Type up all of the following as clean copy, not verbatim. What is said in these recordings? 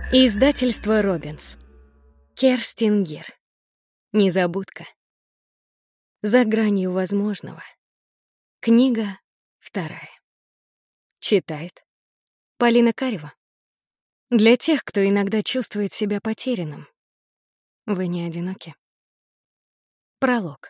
Издательство «Робинс». Керстин Гир. Незабудка. За гранью возможного. Книга 2. Читает Полина Карева. Для тех, кто иногда чувствует себя потерянным. Вы не одиноки. Пролог.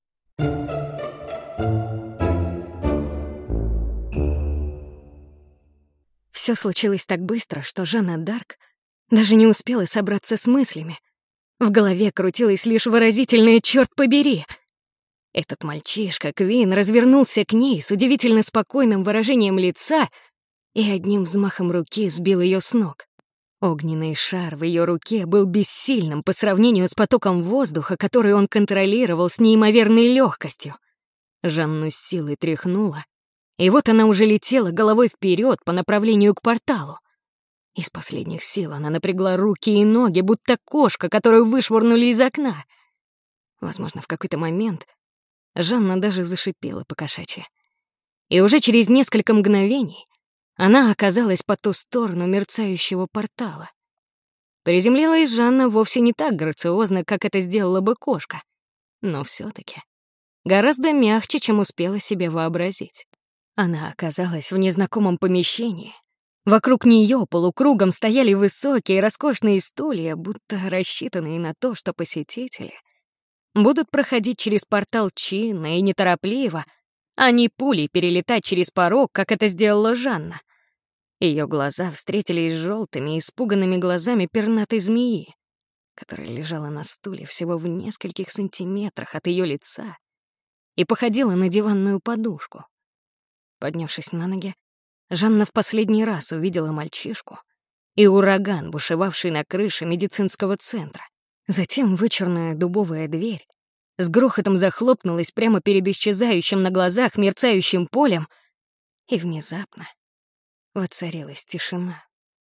Все случилось так быстро, что Жанна Дарк даже не успела собраться с мыслями. В голове крутилось лишь выразительное «чёрт побери!». Этот мальчишка, Квин, развернулся к ней с удивительно спокойным выражением лица и одним взмахом руки сбил ее с ног. Огненный шар в ее руке был бессильным по сравнению с потоком воздуха, который он контролировал с неимоверной легкостью. Жанну с силой тряхнула, и вот она уже летела головой вперед по направлению к порталу. Из последних сил она напрягла руки и ноги, будто кошка, которую вышвырнули из окна. Возможно, в какой-то момент Жанна даже зашипела по-кошачьи. И уже через несколько мгновений она оказалась по ту сторону мерцающего портала. Приземлилась Жанна вовсе не так грациозно, как это сделала бы кошка, но все-таки гораздо мягче, чем успела себе вообразить. Она оказалась в незнакомом помещении. Вокруг нее полукругом стояли высокие роскошные стулья, будто рассчитанные на то, что посетители будут проходить через портал чинно и неторопливо, а не пулей перелетать через порог, как это сделала Жанна. Ее глаза встретились с желтыми, испуганными глазами пернатой змеи, которая лежала на стуле всего в нескольких сантиметрах от ее лица и походила на диванную подушку. Поднявшись на ноги, Жанна в последний раз увидела мальчишку и ураган, бушевавший на крыше медицинского центра. Затем вычурная дубовая дверь с грохотом захлопнулась прямо перед исчезающим на глазах мерцающим полем, и внезапно воцарилась тишина.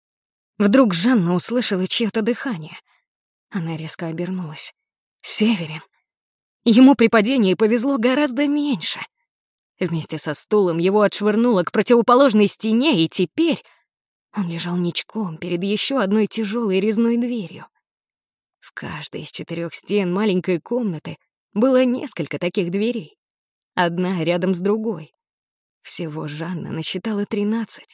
Вдруг Жанна услышала чьё-то дыхание. Она резко обернулась. Северин. Ему при падении повезло гораздо меньше. Вместе со стулом его отшвырнуло к противоположной стене, и теперь он лежал ничком перед еще одной тяжелой резной дверью. В каждой из 4 стен маленькой комнаты было несколько таких дверей. Одна рядом с другой. Всего Жанна насчитала 13.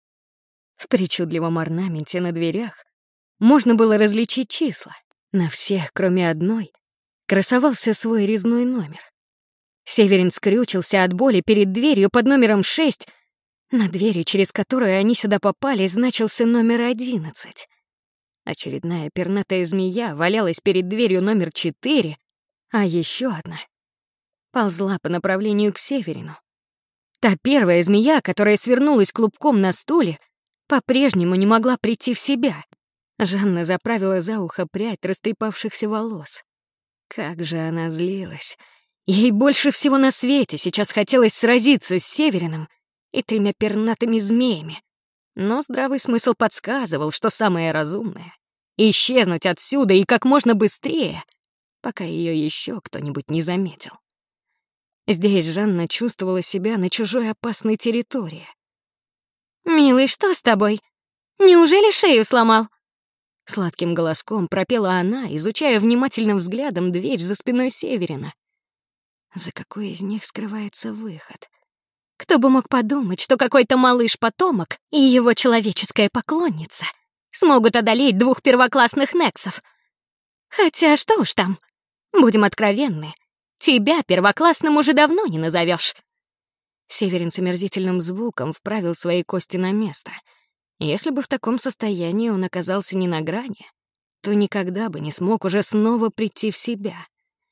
В причудливом орнаменте на дверях можно было различить числа. На всех, кроме одной, красовался свой резной номер. Северин скрючился от боли перед дверью под номером 6. На двери, через которую они сюда попали, значился номер 11. Очередная пернатая змея валялась перед дверью номер 4, а еще одна ползла по направлению к Северину. Та первая змея, которая свернулась клубком на стуле, по-прежнему не могла прийти в себя. Жанна заправила за ухо прядь растрепавшихся волос. Как же она злилась. Ей больше всего на свете сейчас хотелось сразиться с Севериным и 3 пернатыми змеями. Но здравый смысл подсказывал, что самое разумное — исчезнуть отсюда и как можно быстрее, пока ее еще кто-нибудь не заметил. Здесь Жанна чувствовала себя на чужой опасной территории. «Милый, что с тобой? Неужели шею сломал?» Сладким голоском пропела она, изучая внимательным взглядом дверь за спиной Северина. За какой из них скрывается выход? Кто бы мог подумать, что какой-то малыш-потомок и его человеческая поклонница смогут одолеть 2 первоклассных нексов. Хотя что уж там, будем откровенны, тебя первоклассным уже давно не назовешь. Северин с омерзительным звуком вправил свои кости на место. Если бы в таком состоянии он оказался не на грани, то никогда бы не смог уже снова прийти в себя.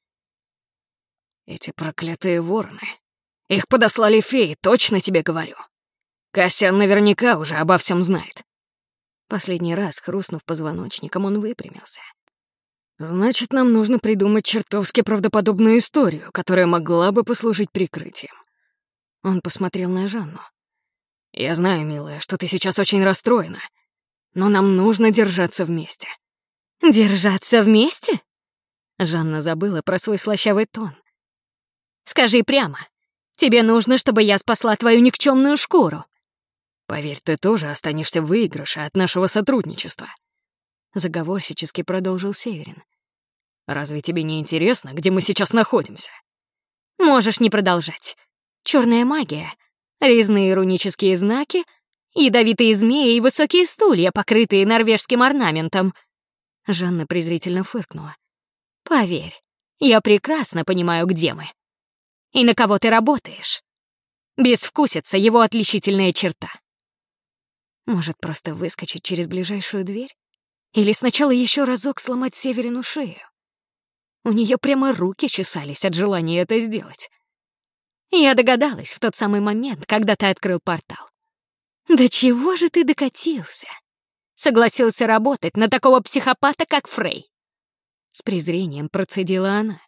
Эти проклятые вороны. Их подослали феи, точно тебе говорю. Кассиан наверняка уже обо всем знает. Последний раз, хрустнув позвоночником, он выпрямился. Значит, нам нужно придумать чертовски правдоподобную историю, которая могла бы послужить прикрытием. Он посмотрел на Жанну. Я знаю, милая, что ты сейчас очень расстроена, но нам нужно держаться вместе. Держаться вместе? Жанна забыла про свой слащавый тон. Скажи прямо. Тебе нужно, чтобы я спасла твою никчемную шкуру. Поверь, ты тоже останешься в выигрыше от нашего сотрудничества. заговорщически продолжил Северин. «Разве тебе не интересно, где мы сейчас находимся?» Можешь не продолжать. Черная магия, резные рунические знаки, ядовитые змеи и высокие стулья, покрытые норвежским орнаментом. Жанна презрительно фыркнула. Поверь, я прекрасно понимаю, где мы. И на кого ты работаешь. Безвкусица — его отличительная черта. Может, просто выскочить через ближайшую дверь? Или сначала еще разок сломать Северину шею? У нее прямо руки чесались от желания это сделать. Я догадалась в тот самый момент, когда ты открыл портал. Да чего же ты докатился? Согласился работать на такого психопата, как Фрей. С презрением процедила она.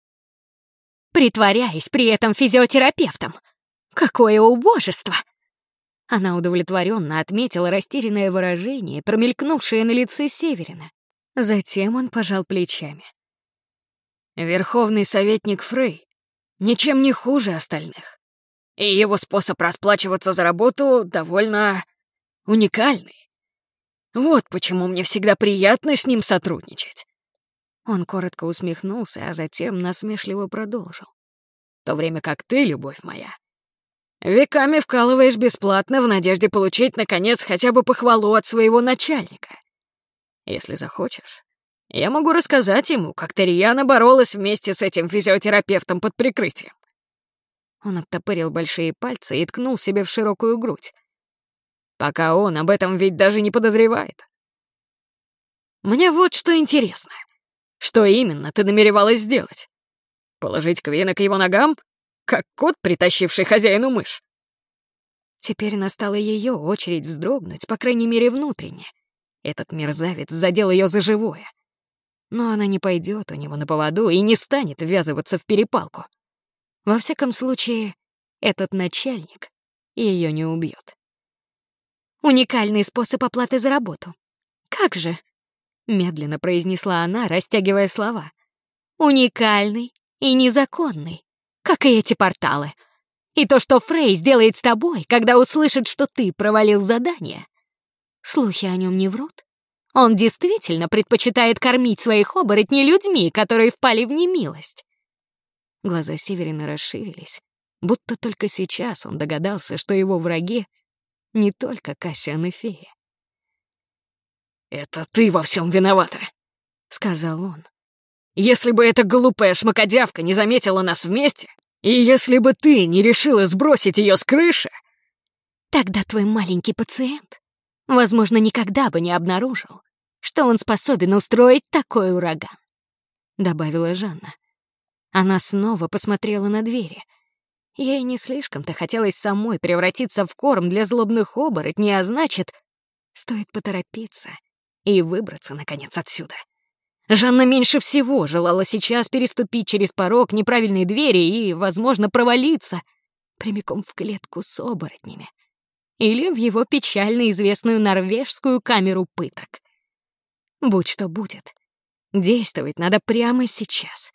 Притворяясь при этом физиотерапевтом. Какое убожество! Она удовлетворенно отметила растерянное выражение, промелькнувшее на лице Северина. Затем он пожал плечами. Верховный советник Фрей ничем не хуже остальных. И его способ расплачиваться за работу довольно уникальный. Вот почему мне всегда приятно с ним сотрудничать. Он коротко усмехнулся, а затем насмешливо продолжил. В то время как ты, любовь моя, веками вкалываешь бесплатно в надежде получить, наконец, хотя бы похвалу от своего начальника. Если захочешь, я могу рассказать ему, как ты рьяно боролась вместе с этим физиотерапевтом под прикрытием. Он оттопырил большие пальцы и ткнул себе в широкую грудь. Пока он об этом ведь даже не подозревает. Мне вот что интересно. Что именно ты намеревалась сделать? Положить Квина к его ногам, как кот, притащивший хозяину мышь? Теперь настала ее очередь вздрогнуть, по крайней мере, внутренне. Этот мерзавец задел ее за живое. Но она не пойдет у него на поводу и не станет ввязываться в перепалку. Во всяком случае, этот начальник ее не убьет. Уникальный способ оплаты за работу. Как же? Медленно произнесла она, растягивая слова. Уникальный и незаконный, как и эти порталы. И то, что Фрей сделает с тобой, когда услышит, что ты провалил задание. Слухи о нем не врут. Он действительно предпочитает кормить своих оборотней людьми, которые впали в немилость. Глаза Северина расширились, будто только сейчас он догадался, что его враги не только Кассиан и фея. «Это ты во всем виновата», — сказал он. «Если бы эта глупая шмакодявка не заметила нас вместе, и если бы ты не решила сбросить ее с крыши...» Тогда твой маленький пациент, возможно, никогда бы не обнаружил, что он способен устроить такой ураган, — добавила Жанна. Она снова посмотрела на двери. Ей не слишком-то хотелось самой превратиться в корм для злобных оборотней, а значит, стоит поторопиться и выбраться, наконец, отсюда. Жанна меньше всего желала сейчас переступить через порог неправильной двери и, возможно, провалиться прямиком в клетку с оборотнями или в его печально известную норвежскую камеру пыток. Будь что будет, действовать надо прямо сейчас.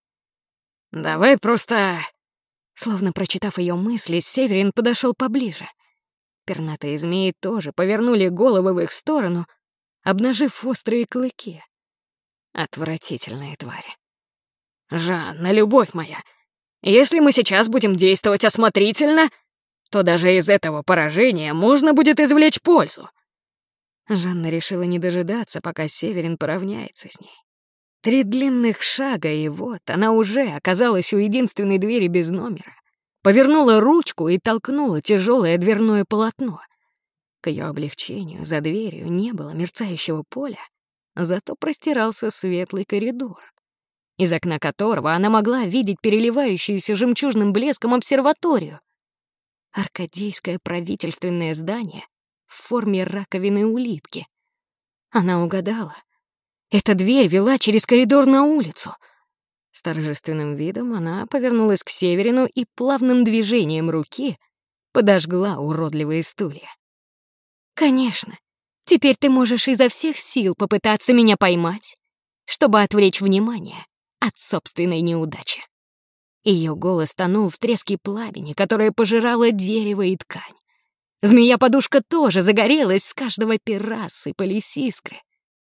«Давай просто...» Словно прочитав ее мысли, Северин подошел поближе. Пернатые змеи тоже повернули головы в их сторону, обнажив острые клыки. Отвратительные твари. «Жанна, любовь моя, если мы сейчас будем действовать осмотрительно, то даже из этого поражения можно будет извлечь пользу». Жанна решила не дожидаться, пока Северин поравняется с ней. 3 длинных шага, и вот она уже оказалась у единственной двери без номера. Повернула ручку и толкнула тяжелое дверное полотно. К ее облегчению за дверью не было мерцающего поля, зато простирался светлый коридор, из окна которого она могла видеть переливающуюся жемчужным блеском обсерваторию. Аркадийское правительственное здание в форме раковины улитки. Она угадала. Эта дверь вела через коридор на улицу. С торжественным видом она повернулась к Северину и плавным движением руки подожгла уродливые стулья. «Конечно, теперь ты можешь изо всех сил попытаться меня поймать, чтобы отвлечь внимание от собственной неудачи». Ее голос тонул в треске пламени, которое пожирало дерево и ткань. Змея-подушка тоже загорелась, с каждого пера сыпались искры.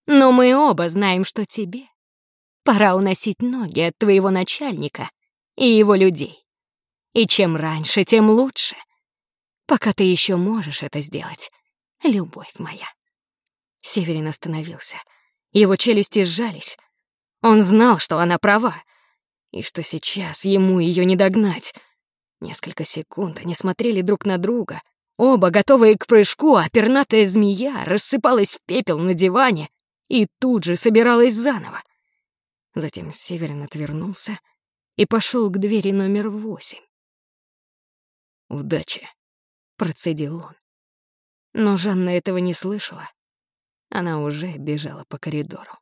Но мы оба знаем, что тебе пора уносить ноги от твоего начальника и его людей. И чем раньше, тем лучше. Пока ты еще можешь это сделать, любовь моя». Северин остановился. Его челюсти сжались. Он знал, что она права, и что сейчас ему ее не догнать. Несколько секунд они смотрели друг на друга, оба готовые к прыжку, а пернатая змея рассыпалась в пепел на диване и тут же собиралась заново. Затем Северин отвернулся и пошел к двери номер 8. «Удачи», — процедил он. Но Жанна этого не слышала. Она уже бежала по коридору.